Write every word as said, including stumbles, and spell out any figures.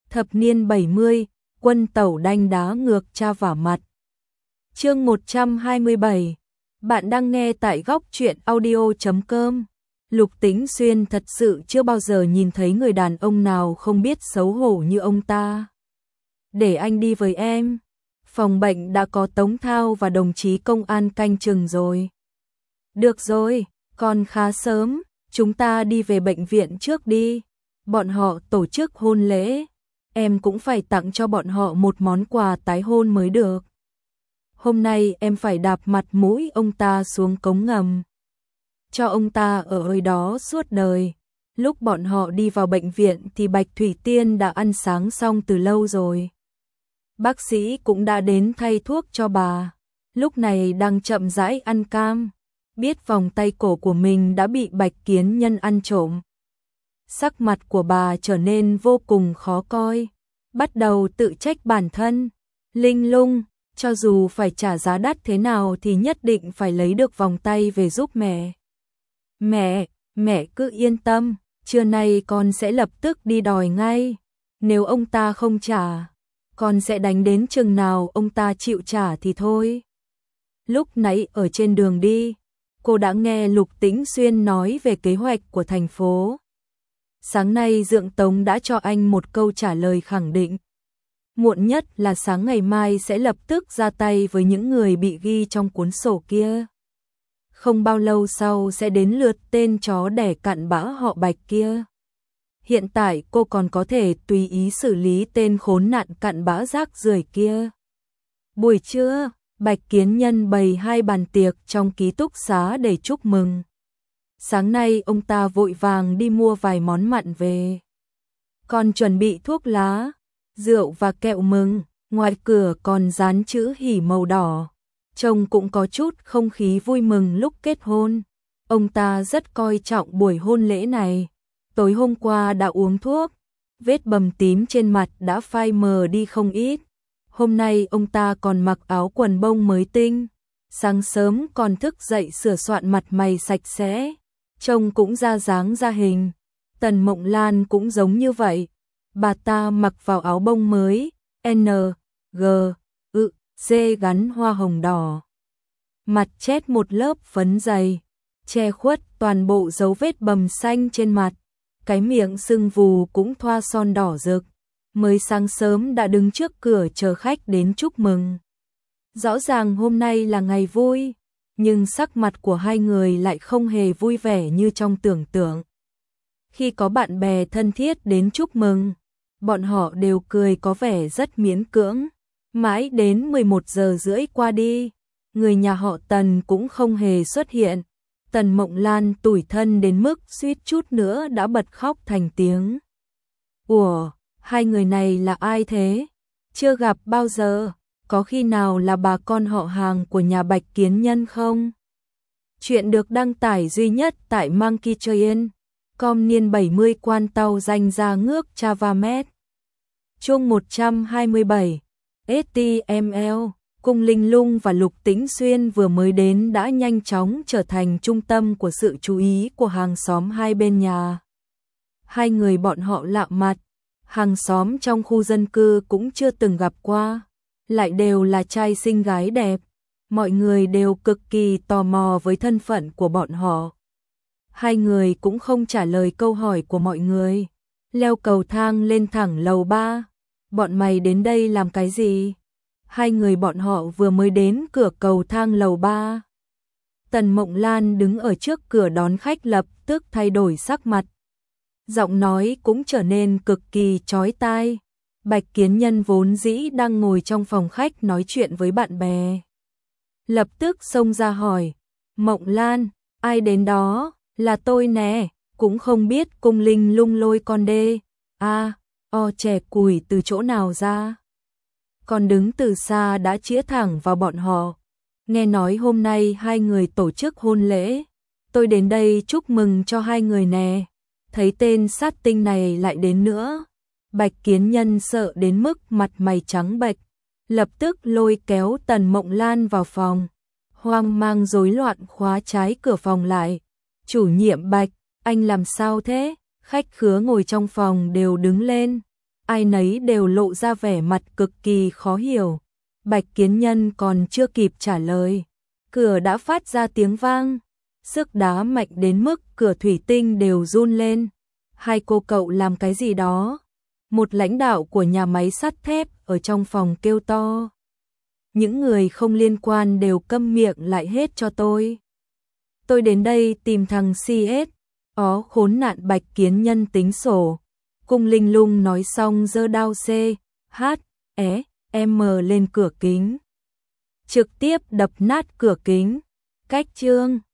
Thập niên bảy mươi, quân tẩu đanh đá ngược cha vả mặt. Chương một trăm hai mươi bảy. Bạn đang nghe tại góc truyện audio chấm com. Lục Tĩnh Xuyên thật sự chưa bao giờ nhìn thấy người đàn ông nào không biết xấu hổ như ông ta. Để anh đi với em. Phòng bệnh đã có Tống Thao và đồng chí công an canh chừng rồi. Được rồi, còn khá sớm, chúng ta đi về bệnh viện trước đi. Bọn họ tổ chức hôn lễ, em cũng phải tặng cho bọn họ một món quà tái hôn mới được. Hôm nay em phải đạp mặt mũi ông ta xuống cống ngầm, cho ông ta ở nơi đó suốt đời. Lúc bọn họ đi vào bệnh viện thì Bạch Thủy Tiên đã ăn sáng xong từ lâu rồi. Bác sĩ cũng đã đến thay thuốc cho bà, lúc này đang chậm rãi ăn cam, biết vòng tay cổ của mình đã bị Bạch Kiến Nhân ăn trộm. Sắc mặt của bà trở nên vô cùng khó coi, bắt đầu tự trách bản thân. Linh Lung, cho dù phải trả giá đắt thế nào thì nhất định phải lấy được vòng tay về giúp mẹ. Mẹ, mẹ cứ yên tâm, trưa nay con sẽ lập tức đi đòi ngay. Nếu ông ta không trả, con sẽ đánh đến chừng nào ông ta chịu trả thì thôi. Lúc nãy ở trên đường đi, cô đã nghe Lục Tĩnh Xuyên nói về kế hoạch của thành phố. Sáng nay Dượng Tống đã cho anh một câu trả lời khẳng định. Muộn nhất là sáng ngày mai sẽ lập tức ra tay với những người bị ghi trong cuốn sổ kia. Không bao lâu sau sẽ đến lượt tên chó đẻ cặn bã họ Bạch kia. Hiện tại cô còn có thể tùy ý xử lý tên khốn nạn cặn bã rác rưởi kia. Buổi trưa, Bạch Kiến Nhân bày hai bàn tiệc trong ký túc xá để chúc mừng. Sáng nay ông ta vội vàng đi mua vài món mặn về. Còn chuẩn bị thuốc lá, rượu và kẹo mừng, ngoài cửa còn dán chữ hỉ màu đỏ. Trông cũng có chút không khí vui mừng lúc kết hôn. Ông ta rất coi trọng buổi hôn lễ này. Tối hôm qua đã uống thuốc, vết bầm tím trên mặt đã phai mờ đi không ít. Hôm nay ông ta còn mặc áo quần bông mới tinh. Sáng sớm còn thức dậy sửa soạn mặt mày sạch sẽ, trông cũng ra dáng ra hình. Tần Mộng Lan cũng giống như vậy. Bà ta mặc vào áo bông mới, N, G, ự, C gắn hoa hồng đỏ. Mặt chét một lớp phấn dày, che khuất toàn bộ dấu vết bầm xanh trên mặt. Cái miệng sưng vù cũng thoa son đỏ rực. Mới sáng sớm đã đứng trước cửa chờ khách đến chúc mừng. Rõ ràng hôm nay là ngày vui, nhưng sắc mặt của hai người lại không hề vui vẻ như trong tưởng tượng. Khi có bạn bè thân thiết đến chúc mừng, bọn họ đều cười có vẻ rất miễn cưỡng. Mãi đến mười một giờ rưỡi qua đi, người nhà họ Tần cũng không hề xuất hiện. Tần Mộng Lan tủi thân đến mức suýt chút nữa đã bật khóc thành tiếng. Ủa, hai người này là ai thế? Chưa gặp bao giờ, có khi nào là bà con họ hàng của nhà Bạch Kiến Nhân không? Chuyện được đăng tải duy nhất tại Monkey Train. Com niên bảy mươi quan tàu danh ra ngước Chavamet. Chương một trăm hai mươi bảy. ét tê em lờ, Cung Linh Lung và Lục Tĩnh Xuyên vừa mới đến đã nhanh chóng trở thành trung tâm của sự chú ý của hàng xóm hai bên nhà. Hai người bọn họ lạ mặt, hàng xóm trong khu dân cư cũng chưa từng gặp qua, lại đều là trai xinh gái đẹp. Mọi người đều cực kỳ tò mò với thân phận của bọn họ. Hai người cũng không trả lời câu hỏi của mọi người, leo cầu thang lên thẳng lầu ba. Bọn mày đến đây làm cái gì? Hai người bọn họ vừa mới đến cửa cầu thang lầu ba. Tần Mộng Lan đứng ở trước cửa đón khách lập tức thay đổi sắc mặt. Giọng nói cũng trở nên cực kỳ chói tai. Bạch Kiến Nhân vốn dĩ đang ngồi trong phòng khách nói chuyện với bạn bè, lập tức xông ra hỏi, Mộng Lan, ai đến đó? Là tôi nè, cũng không biết Cung Linh Lung lôi con đê. A, o trẻ củi từ chỗ nào ra? Còn đứng từ xa đã chĩa thẳng vào bọn họ. Nghe nói hôm nay hai người tổ chức hôn lễ, tôi đến đây chúc mừng cho hai người nè. Thấy tên sát tinh này lại đến nữa, Bạch Kiến Nhân sợ đến mức mặt mày trắng bệch, lập tức lôi kéo Tần Mộng Lan vào phòng, hoang mang rối loạn khóa trái cửa phòng lại. Chủ nhiệm Bạch, anh làm sao thế? Khách khứa ngồi trong phòng đều đứng lên. ai nấy đều lộ ra vẻ mặt cực kỳ khó hiểu. Bạch Kiến Nhân còn chưa kịp trả lời, cửa đã phát ra tiếng vang, sức đá mạnh đến mức cửa thủy tinh đều run lên. Hai cô cậu làm cái gì đó? Một lãnh đạo của nhà máy sắt thép ở trong phòng kêu to. Những người không liên quan đều câm miệng lại hết cho tôi. Tôi đến đây tìm thằng xê ét. Ó khốn nạn, Bạch Kiến Nhân tính sổ. Cung Linh Lung nói xong giơ đao C, H, E, M lên cửa kính. Trực tiếp đập nát cửa kính. Cách chương